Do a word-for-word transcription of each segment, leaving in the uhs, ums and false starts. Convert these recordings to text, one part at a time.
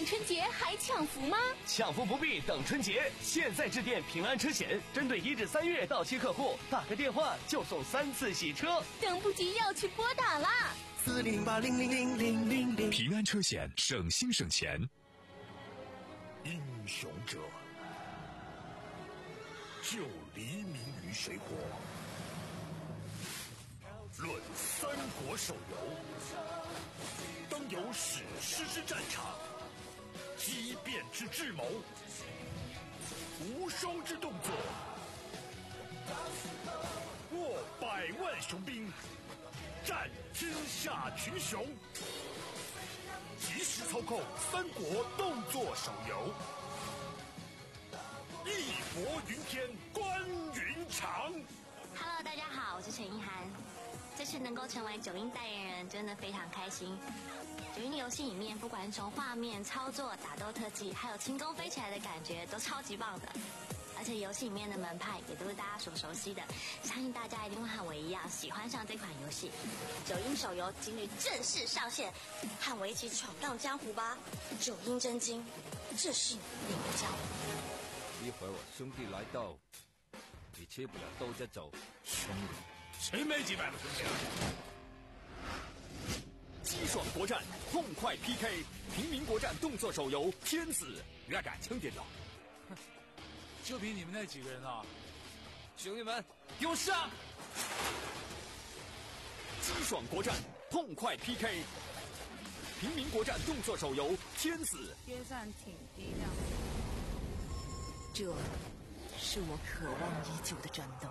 年春节还抢福吗？ 抢福不必等春节，现在致电平安车险，针对一至三月到期客户，打个电话就送三次洗车， 等不及要去拨打啦！ 四零八零零零零零零。 平安车险，省心省钱。 英雄者，救黎民于水火。论三国手游，当有史诗之战场，激变之智谋，无双之动作，握百万雄兵，战天下群雄。即时操控三国动作手游，义薄云天，关云长。 Hello， 大家好，我是陈意涵。这次能够成为九阴代言人，真的非常开心。九阴的游戏里面，不管是从画面、操作、打斗特技，还有轻功飞起来的感觉，都超级棒的。而且游戏里面的门派也都是大家所熟悉的，相信大家一定会和我一样喜欢上这款游戏。九阴手游今日正式上线，和我一起闯荡江湖吧！九阴真经，这是领教。 一会儿我兄弟来到，你吃不了兜着走。 兄弟，谁没几百个兄弟啊？ 激爽国战，痛快 P K， 平民国战动作手游《天子》，我敢轻点了。 哼，就凭你们那几个人啊！ 兄弟们， 给我上！激爽国战，痛快 P K， 平民国战动作手游《天子》。 约战挺低调。 这是我渴望已久的战斗，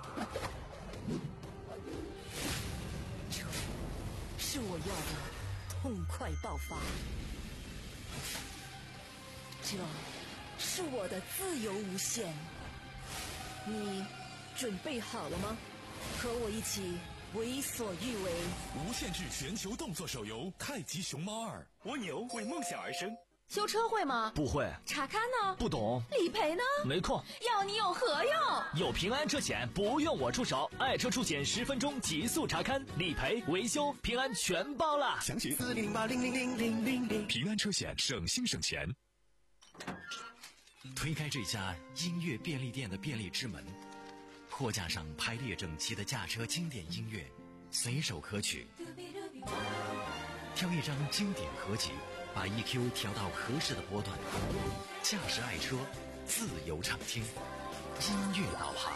这是我要的痛快爆发，这是我的自由无限。你准备好了吗？和我一起为所欲为。 无限制全球动作手游《太极熊猫二》， 蜗牛为梦想而生。 修车会吗？ 不会。 查看呢？ 不懂。 理赔呢？ 没空。 要你有何用？ 有平安车险，不用我出手，爱车出险十分钟极速查看、理赔、维修，平安全包了。 详情四零八零零零零零零。 平安车险，省心省钱。 推开这家音乐便利店的便利之门，货架上排列整齐的驾车经典音乐，随手可取。挑一张经典合集，把 E Q 调到合适的波段，驾驶爱车，自由畅听，音乐导航。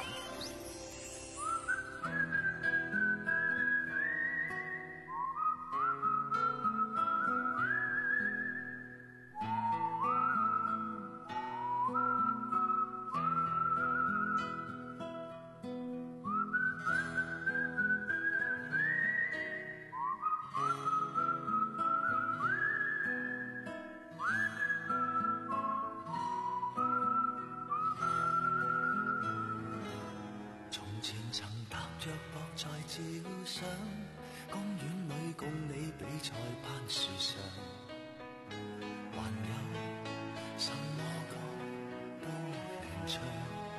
公園裏共你比賽攀樹上，還有什麼歌都亂唱，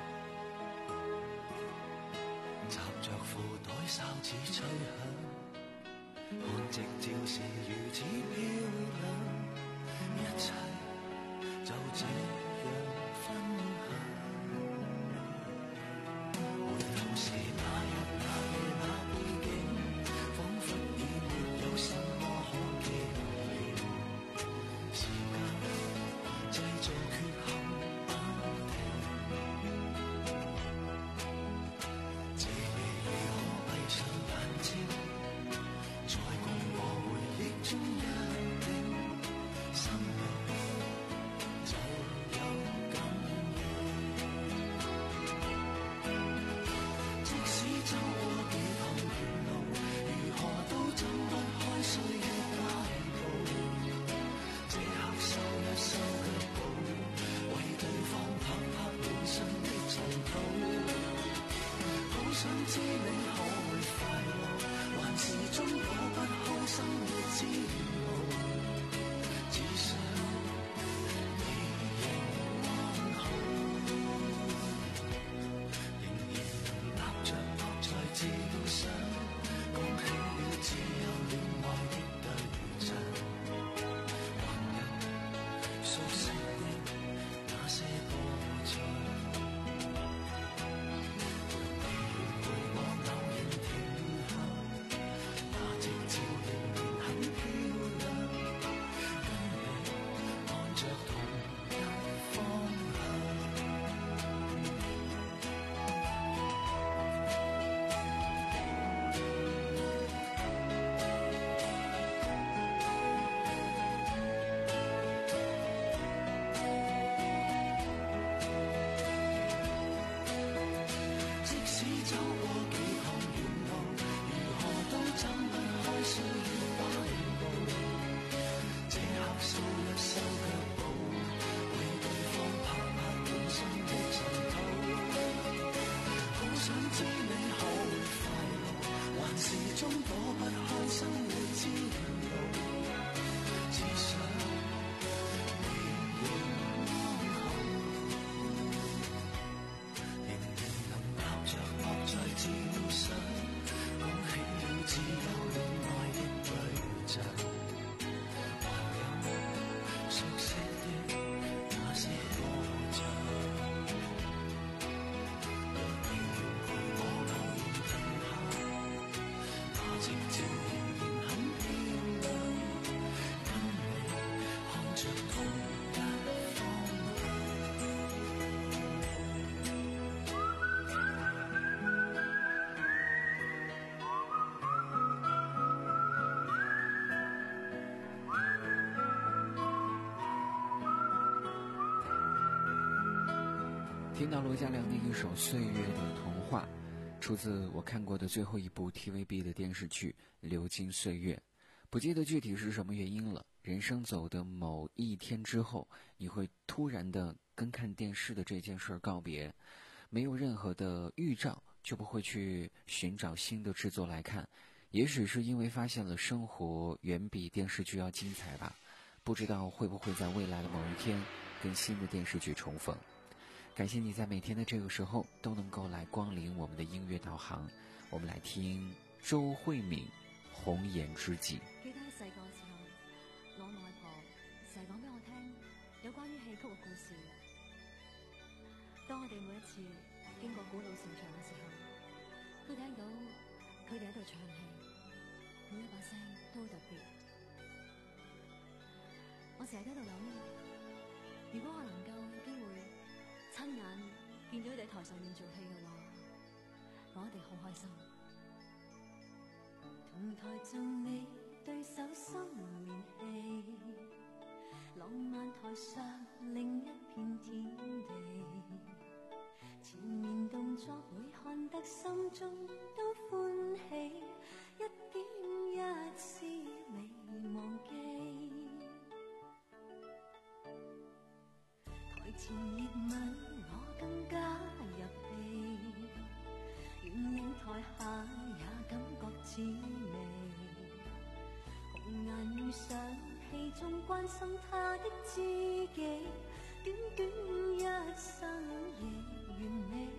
插着褲袋哨子吹響，看夕照是如此漂亮，一切就這樣分享。回頭時那日那夜那背景，彷彿已沒有什麼可紀念。時間製造缺陷不停，這夜如何閉上眼睛，在共我回憶中。 听到罗嘉良的一首《岁月的童话》，出自我看过的最后一部 T V B 的电视剧《流金岁月》。不记得具体是什么原因了，人生走的某一天之后，你会突然的跟看电视的这件事告别，没有任何的预兆，就不会去寻找新的制作来看。也许是因为发现了生活远比电视剧要精彩吧，不知道会不会在未来的某一天跟新的电视剧重逢。感谢你在每天的这个时候都能够来光临我们的音乐导航。我们来听周慧敏《红颜知己》。 記得喺細個嘅時候，我外婆成日講俾我聽有關於戲曲嘅故事。當我哋每一次經過古老城牆嘅時候，都聽到佢哋喺度唱戲，每一把聲都好特別。我成日喺度諗，如果我能夠有機會親眼見到佢哋喺台上面做戲嘅話，我一定好開心。 同台眾你對手心連戲，浪漫台上另一片天地，前面動作會看得心中都歡喜，一點一絲未忘記。台前熱吻我更加入戲，遠影台下也感覺滋味，紅顏遇上戲中關心他的知己，短短一生亦完美。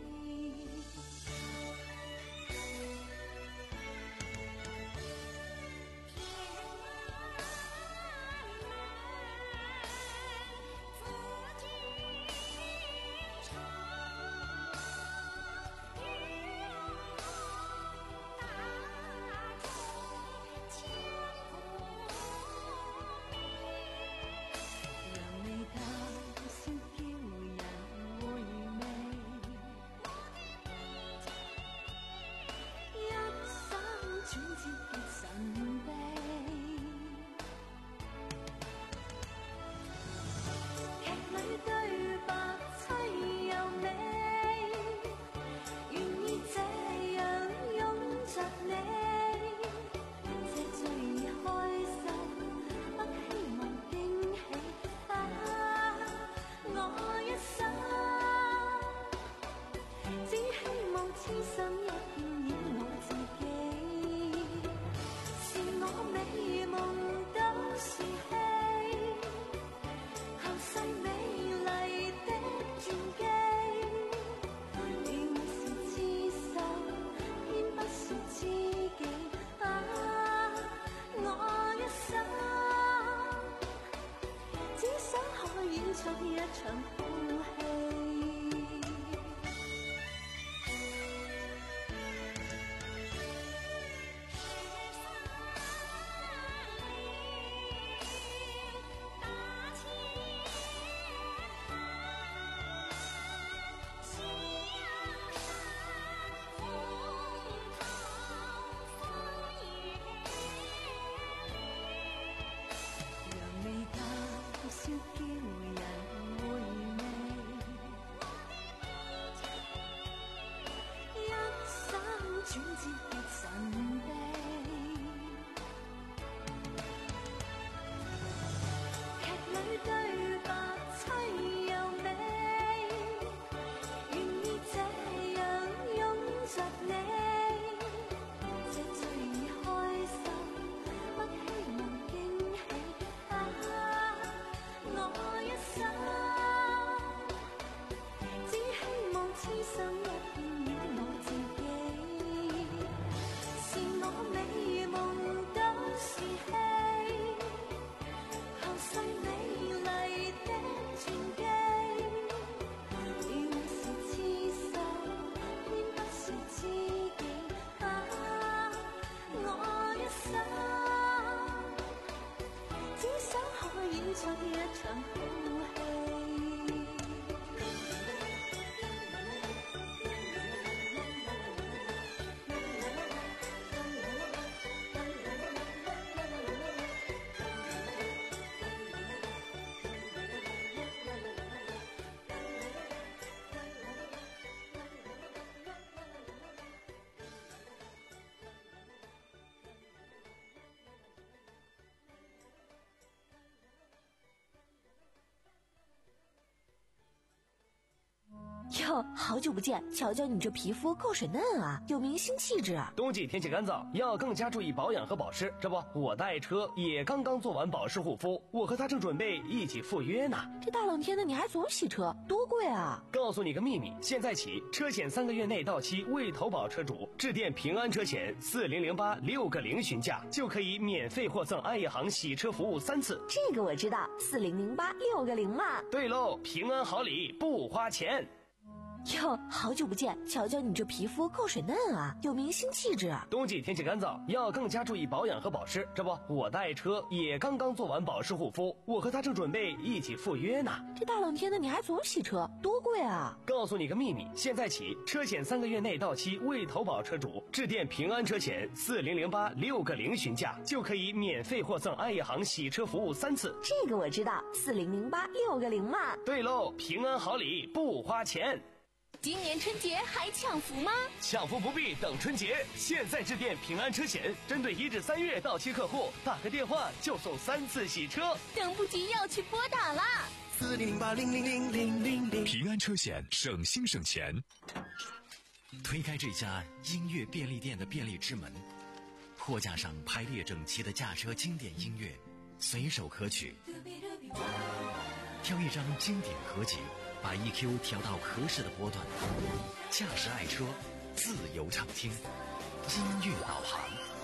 哟，好久不见，瞧瞧你这皮肤够水嫩啊，有明星气质啊。 冬季天气干燥，要更加注意保养和保湿。这不，我的爱车也刚刚做完保湿护肤，我和他正准备一起赴约呢。 这大冷天的你还总洗车，多贵啊！ 告诉你个秘密，现在起车险三个月内到期未投保车主，致电平安车险四零零八六个零询价，就可以免费获赠爱业行洗车服务三次。 这个我知道，四零零八六个零嘛。 对喽，平安好礼不花钱。 哟，好久不见，瞧瞧你这皮肤够水嫩啊，有明星气质啊。 冬季天气干燥，要更加注意保养和保湿。这不，我的爱车也刚刚做完保湿护肤，我和他正准备一起赴约呢。 这大冷天的你还总洗车，多贵啊！ 告诉你个秘密，现在起车险三个月内到期未投保车主，致电平安车险四零零八六个零询价，就可以免费获赠爱业行洗车服务三次。 这个我知道，四零零八六个零嘛。 对喽，平安好礼不花钱。 今年春节还抢福吗？ 抢福不必等春节，现在致电平安车险，针对一至三月到期客户，打个电话就送三次洗车。 等不及要去拨打啦！ 四零零八零零零零零零。 平安车险，省心省钱。 推开这家音乐便利店的便利之门，货架上排列整齐的驾车经典音乐，随手可取。挑一张经典合集，把 E Q 调到合适的波段，驾驶爱车，自由畅听，音乐导航。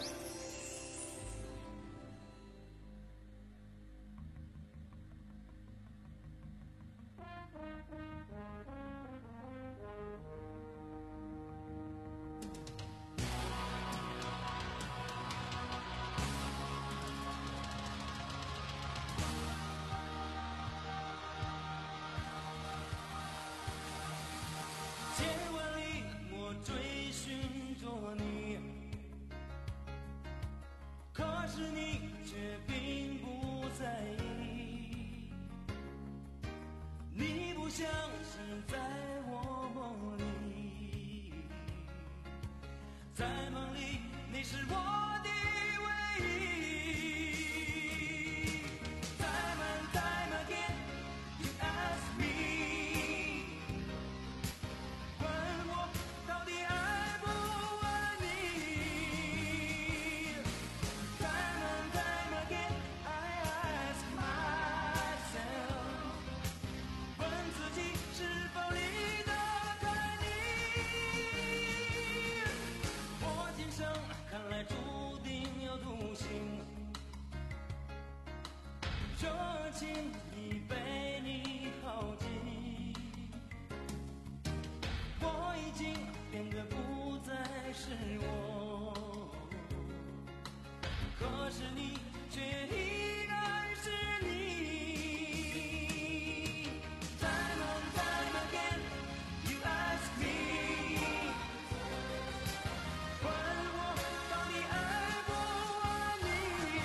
是你却并不在意，你不像是在我梦里，在梦里你是我的唯一。Time and time again you ask me， 问我到底爱不爱你。热情已被你耗尽，我已经变得不再是我，可是你却依然是你。Time and time again you ask me， 问我到底爱不爱你。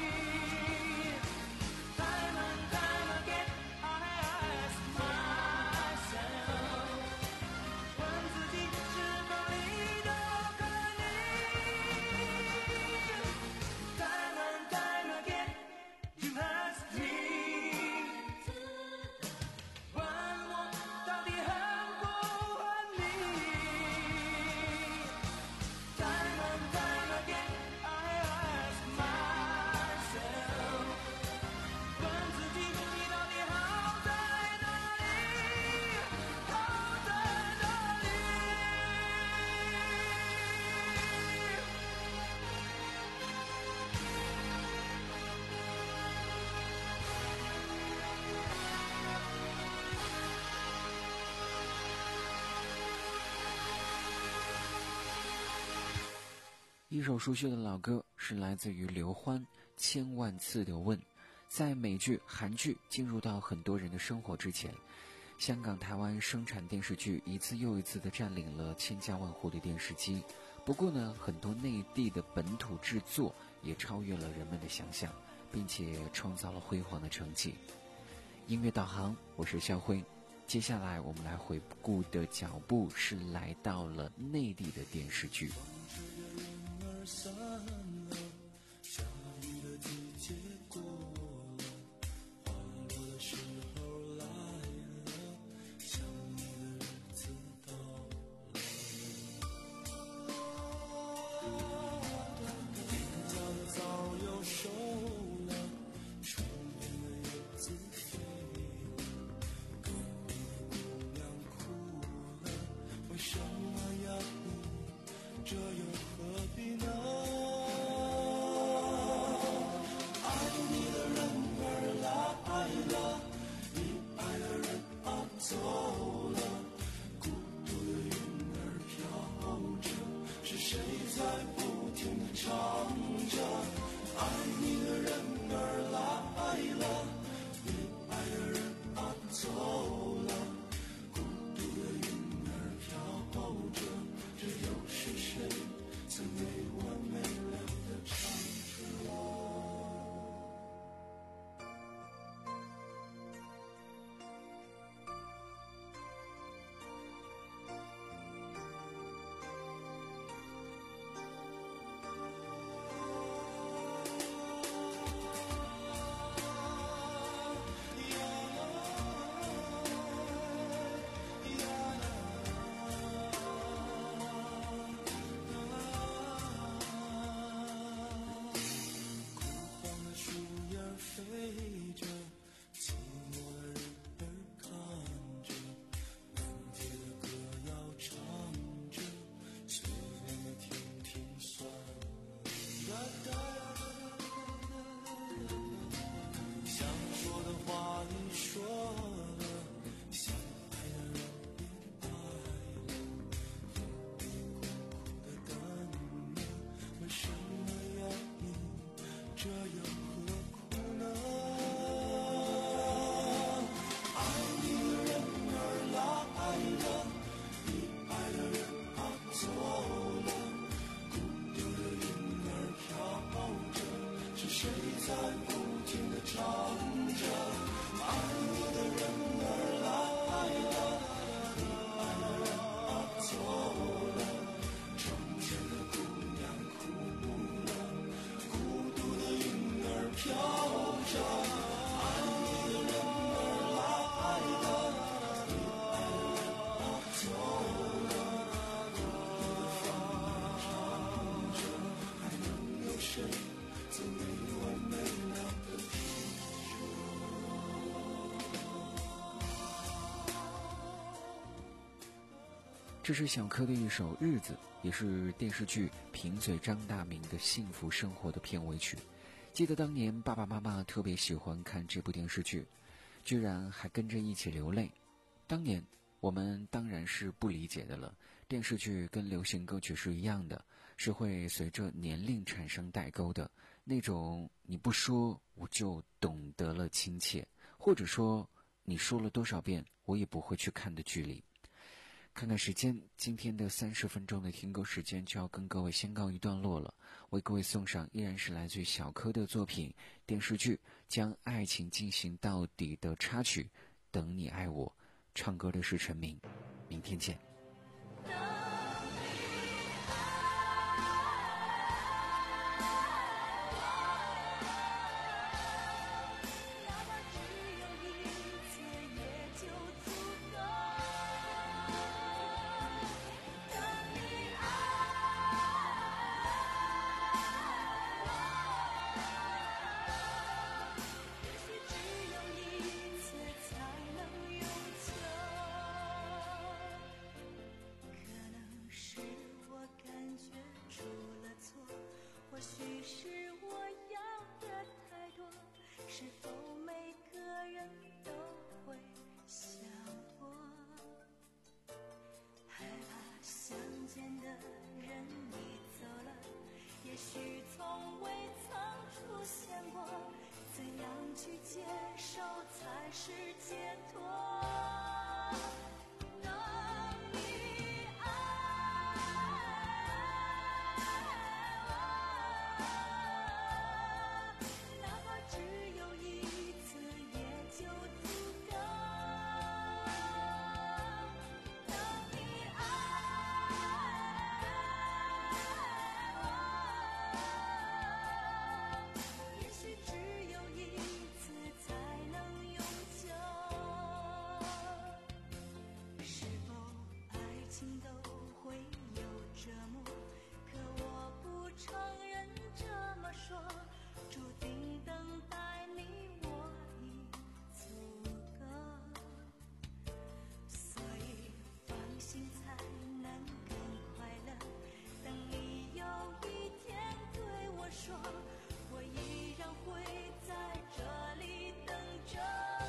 一首熟悉的老歌是来自于刘欢《千万次的问》。在美剧、韩剧进入到很多人的生活之前，香港、台湾生产电视剧一次又一次地占领了千家万户的电视机。不过呢，很多内地的本土制作也超越了人们的想象，并且创造了辉煌的成绩。音乐导航，我是肖辉。接下来我们来回顾的脚步是来到了内地的电视剧。 散了，下雨的季节过了，花落的时候来了，想你的日子这是小柯的一首《日子》，也是电视剧《贫嘴张大民的幸福生活》的片尾曲。记得当年爸爸妈妈特别喜欢看这部电视剧，居然还跟着一起流泪。当年我们当然是不理解的了，电视剧跟流行歌曲是一样的，是会随着年龄产生代沟的，那种你不说我就懂得了亲切，或者说你说了多少遍我也不会去看的距离。看看时间，今天的三十分钟的听歌时间就要跟各位先告一段落了。为各位送上依然是来自于小柯的作品电视剧《将爱情进行到底》的插曲《等你爱我》，唱歌的是陈明。明天见。 或许是我要的太多，是否每个人都会想我？害怕相见的人已走了，也许从未曾出现过，怎样去接受才是解脱？注定等待你我已足够，所以放心才能更快乐。等你有一天对我说，我依然会在这里等着。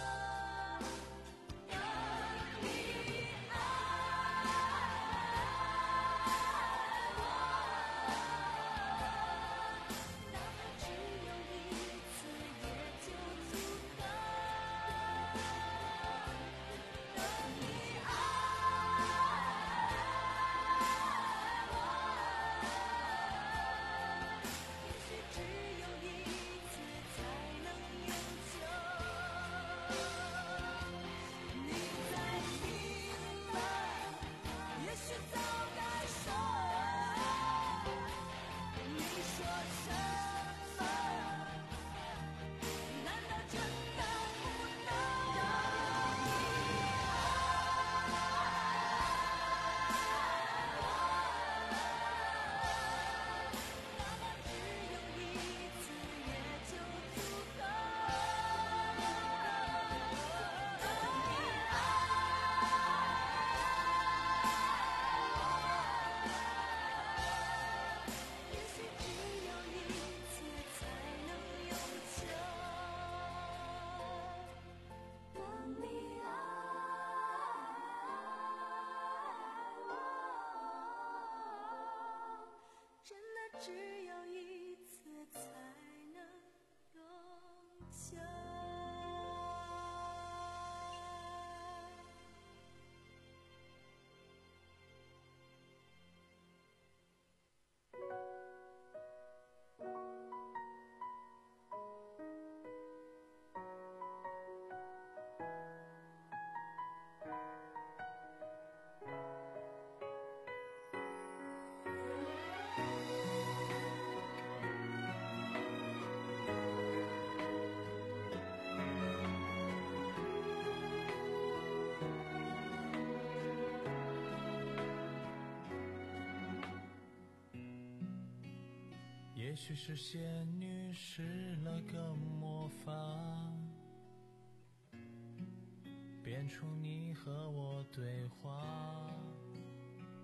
只有一次才能永久。 也许是仙女施了个魔法，变出你和我对话，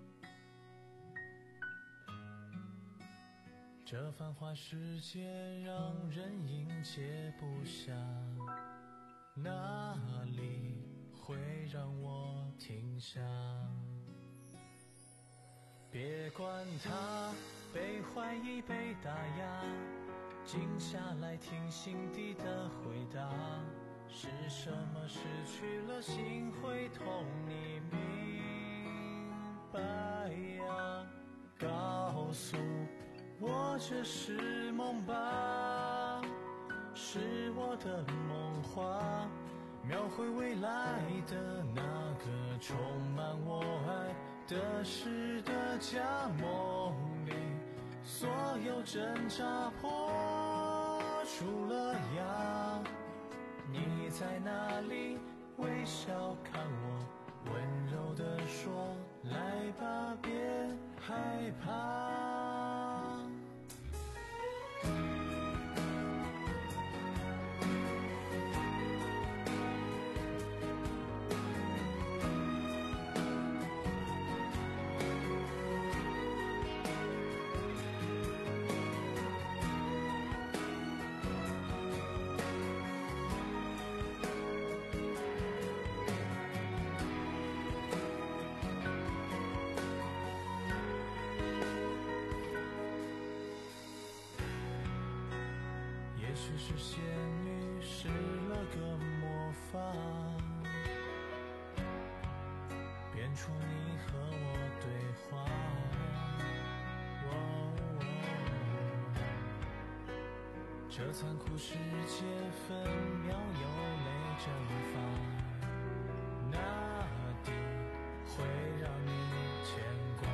这繁华世界让人应接不暇，哪里会让我停下？别管它被怀疑被打压，静下来听心底的回答，是什么失去了心会痛，你明白呀？告诉我这是梦吧，是我的梦话，描绘未来的那个充满我爱的诗的假梦里，所有挣扎破除了芽。你在哪里？微笑看我，温柔地说，来吧，别害怕。也许是仙女施了个魔法，变出你和我对话。哦哦、这残酷世界分秒有泪蒸发，那地会让你牵挂。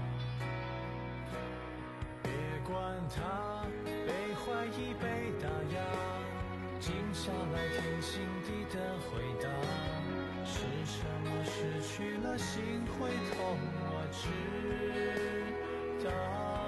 别管它被怀疑被打压，静下来听心底的回答，是什么失去了心会痛，我知道。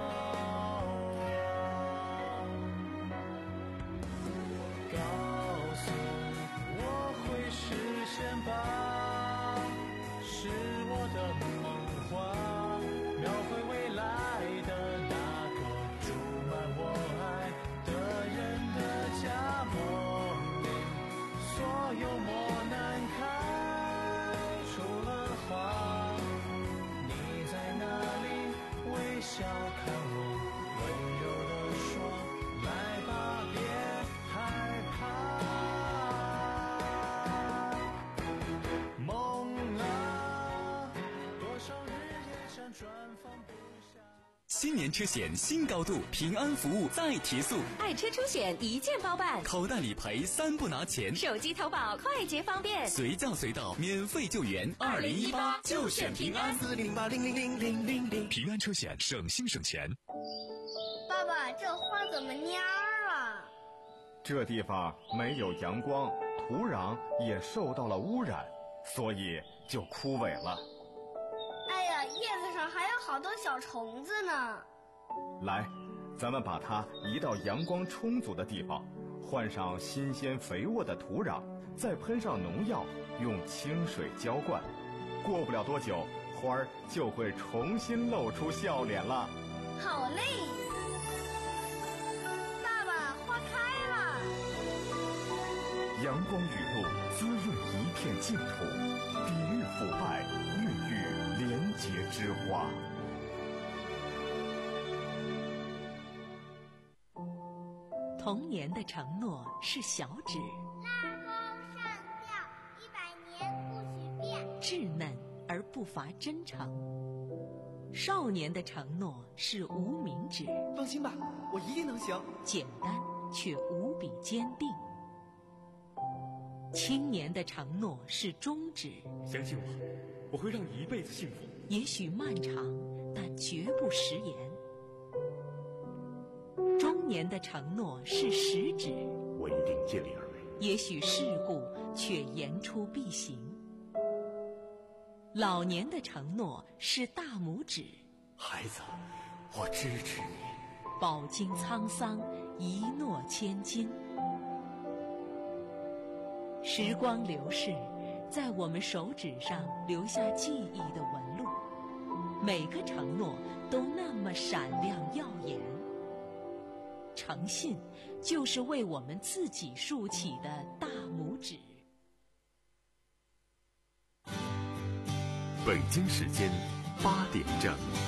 告诉我会实现吧，是我的梦话，描绘未来的那个注满我爱的人的假梦里，所有磨难开出了花。你在哪里？微笑看我，温柔地说，来吧，别害怕。梦啊，多少日夜辗转放不下。 新年车险新高度，平安服务再提速， 爱车出险一键包办， 口袋理赔三不拿钱， 手机投保快捷方便， 随叫随到免费救援。二零一八就选平安， 四零八零零零零零零。 平安车险，省心省钱。 爸爸，这花怎么蔫了？ 这地方没有阳光，土壤也受到了污染，所以就枯萎了。 哎呀，叶子上还有好多小虫子呢。 来，咱们把它移到阳光充足的地方，换上新鲜肥沃的土壤，再喷上农药，用清水浇灌，过不了多久，花儿就会重新露出笑脸了。 好嘞，爸爸，花开了。 阳光雨露滋润一片净土，抵御腐败，孕育廉洁之花。 童年的承诺是小指， 拉钩上吊，一百年不许变， 稚嫩而不乏真诚。少年的承诺是无名指， 放心吧，我一定能行。 简单却无比坚定。青年的承诺是中指， 相信我，我会让你一辈子幸福。 也许漫长，但绝不食言。中年的承诺是食指， 我一定尽力而为。 也许世故，却言出必行。老年的承诺是大拇指， 孩子，我支持你。 饱经沧桑，一诺千金。时光流逝，在我们手指上留下记忆的纹路，每个承诺都那么闪亮耀眼。 诚信，就是为我们自己竖起的大拇指。 北京时间八点整。